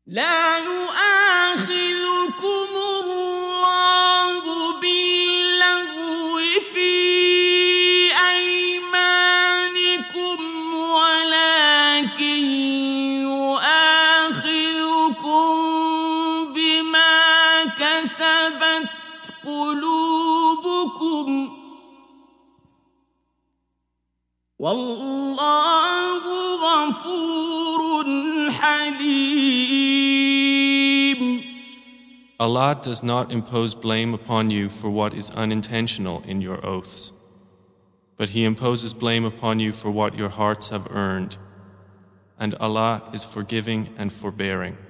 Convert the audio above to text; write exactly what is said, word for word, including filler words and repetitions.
لا يؤاخذكم الله باللغو في أيمانكم ولكن يؤاخذكم بما كسبت قلوبكم والله غفور حليم. Allah does not impose blame upon you for what is unintentional in your oaths, but He imposes blame upon you for what your hearts have earned, and Allah is forgiving and forbearing.